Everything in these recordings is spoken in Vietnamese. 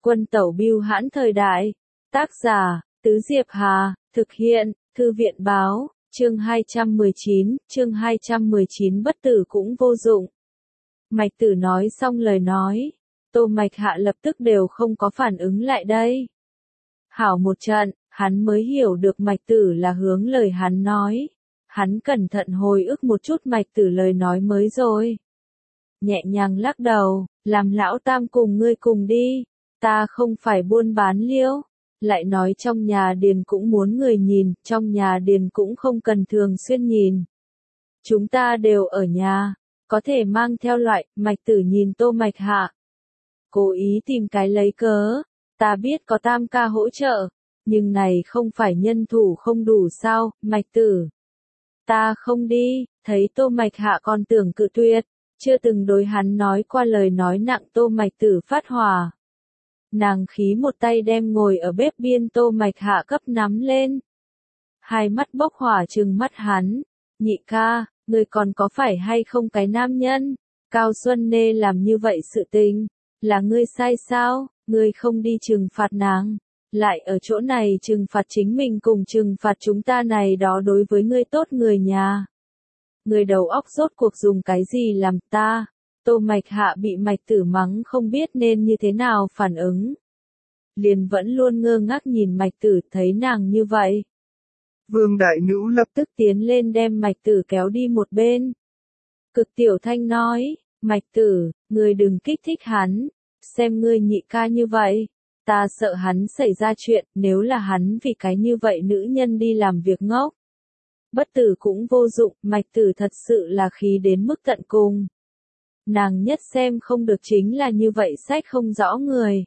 Quân tẩu bưu hãn thời đại. Tác giả, Tứ Diệp Hà, thực hiện, Thư viện báo, chương 219 bất tử cũng vô dụng. Mạch Tử nói xong lời nói, Tô Mạch Hạ lập tức đều không có phản ứng lại đây. Hảo một trận, hắn mới hiểu được Mạch Tử là hướng lời hắn nói. Hắn cẩn thận hồi ức một chút Mạch Tử lời nói mới rồi. Nhẹ nhàng lắc đầu, làm lão tam cùng ngươi cùng đi, ta không phải buôn bán liễu. Lại nói trong nhà điền cũng muốn người nhìn, trong nhà điền cũng không cần thường xuyên nhìn. Chúng ta đều ở nhà, có thể mang theo loại. Mạch Tử nhìn Tô Mạch Hạ, cố ý tìm cái lấy cớ, ta biết có tam ca hỗ trợ, nhưng này không phải nhân thủ không đủ sao. Mạch Tử, ta không đi. Thấy Tô Mạch Hạ còn tưởng cự tuyệt, chưa từng đối hắn nói qua lời nói nặng. Tô Mạch Tử phát hỏa, nàng khí một tay đem ngồi ở bếp biên Tô Mạch Hạ cấp nắm lên, hai mắt bốc hỏa trừng mắt hắn. Nhị ca, ngươi còn có phải hay không cái nam nhân? Cao Xuân Nê làm như vậy sự tình, là ngươi sai sao? Ngươi không đi trừng phạt nàng, lại ở chỗ này trừng phạt chính mình cùng trừng phạt chúng ta này đó đối với ngươi tốt người nhà. Ngươi đầu óc rốt cuộc dùng cái gì làm ta? Tô Mạch Hạ bị Mạch Tử mắng không biết nên như thế nào phản ứng. Liền vẫn luôn ngơ ngác nhìn Mạch Tử. Thấy nàng như vậy, Vương Đại Nữ lập tức tiến lên đem Mạch Tử kéo đi một bên. Cực tiểu thanh nói, Mạch Tử, ngươi đừng kích thích hắn, xem ngươi nhị ca như vậy, ta sợ hắn xảy ra chuyện. Nếu là hắn vì cái như vậy nữ nhân đi làm việc ngốc, bất tử cũng vô dụng. Mạch Tử thật sự là khí đến mức tận cùng. Nàng nhất xem không được chính là như vậy sách không rõ người.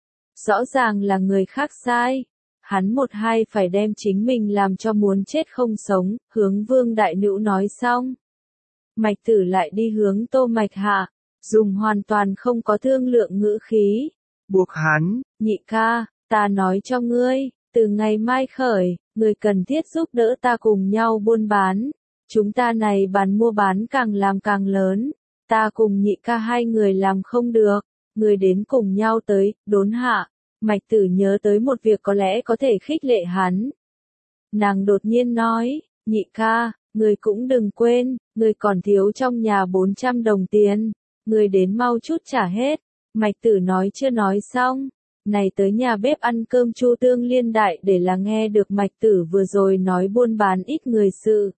Rõ ràng là người khác sai, hắn một hai phải đem chính mình làm cho muốn chết không sống. Hướng Vương Đại Nữ nói xong, Mạch Tử lại đi hướng Tô Mạch Hạ, dùng hoàn toàn không có thương lượng ngữ khí, buộc hắn, nhị ca, ta nói cho ngươi, từ ngày mai khởi, ngươi cần thiết giúp đỡ ta cùng nhau buôn bán. Chúng ta này bán mua bán càng làm càng lớn, ta cùng nhị ca hai người làm không được, ngươi đến cùng nhau tới. Đốn hạ, Mạch Tử nhớ tới một việc có lẽ có thể khích lệ hắn. Nàng đột nhiên nói, nhị ca, ngươi cũng đừng quên, ngươi còn thiếu trong nhà 400 đồng tiền, ngươi đến mau chút trả hết. Mạch Tử nói chưa nói xong, này tới nhà bếp ăn cơm Chu Tương Liên đại để là nghe được Mạch Tử vừa rồi nói buôn bán ít người sự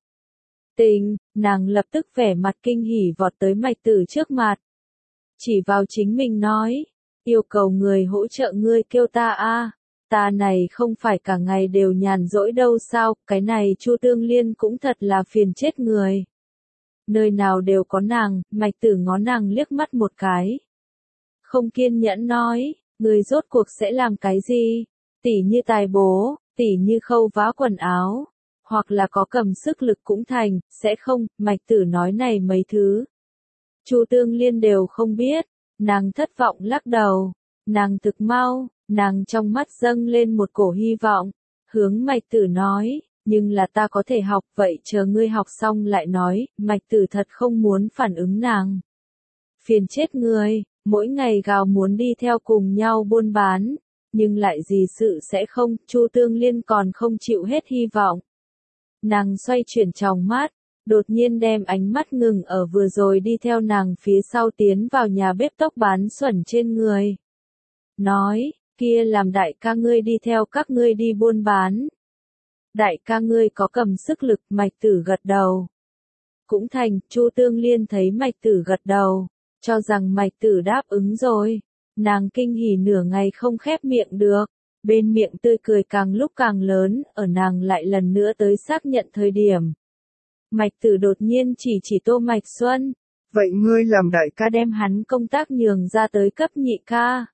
tình, nàng lập tức vẻ mặt kinh hỉ vọt tới Mạch Tử trước mặt, chỉ vào chính mình nói, yêu cầu người hỗ trợ ngươi kêu ta a, ta này không phải cả ngày đều nhàn rỗi đâu sao? Cái này Chu Tương Liên cũng thật là phiền chết người. Nơi nào đều có nàng. Mạch Tử ngó nàng liếc mắt một cái, không kiên nhẫn nói, ngươi rốt cuộc sẽ làm cái gì? Tỉ như tài bố, tỉ như khâu vá quần áo, hoặc là có cầm sức lực cũng thành, sẽ không? Mạch Tử nói này mấy thứ, Chu Tương Liên đều không biết. Nàng thất vọng lắc đầu, nàng thực mau, nàng trong mắt dâng lên một cổ hy vọng, hướng Mạch Tử nói, nhưng là ta có thể học, vậy chờ ngươi học xong lại nói. Mạch Tử thật không muốn phản ứng nàng, phiền chết người, mỗi ngày gào muốn đi theo cùng nhau buôn bán, nhưng lại gì sự sẽ không. Chu Tương Liên còn không chịu hết hy vọng, nàng xoay chuyển tròng mắt, đột nhiên đem ánh mắt ngừng ở vừa rồi đi theo nàng phía sau tiến vào nhà bếp tóc bán xuẩn trên người. Nói, kia làm đại ca ngươi đi theo các ngươi đi buôn bán. Đại ca ngươi có cầm sức lực. Mạch Tử gật đầu. Cũng thành. Chu Tương Liên thấy Mạch Tử gật đầu, cho rằng Mạch Tử đáp ứng rồi. Nàng kinh hỉ nửa ngày không khép miệng được, bên miệng tươi cười càng lúc càng lớn. Ở nàng lại lần nữa tới xác nhận thời điểm, Mạch Tử đột nhiên chỉ Tô Mạch Xuân, vậy ngươi làm đại ca đem hắn công tác nhường ra tới cấp nhị ca,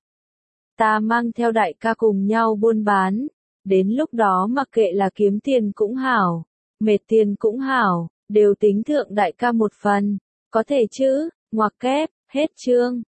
ta mang theo đại ca cùng nhau buôn bán, đến lúc đó mặc kệ là kiếm tiền cũng hảo, mệt tiền cũng hảo, đều tính thượng đại ca một phần, có thể chứ? Ngoặc kép, hết chương.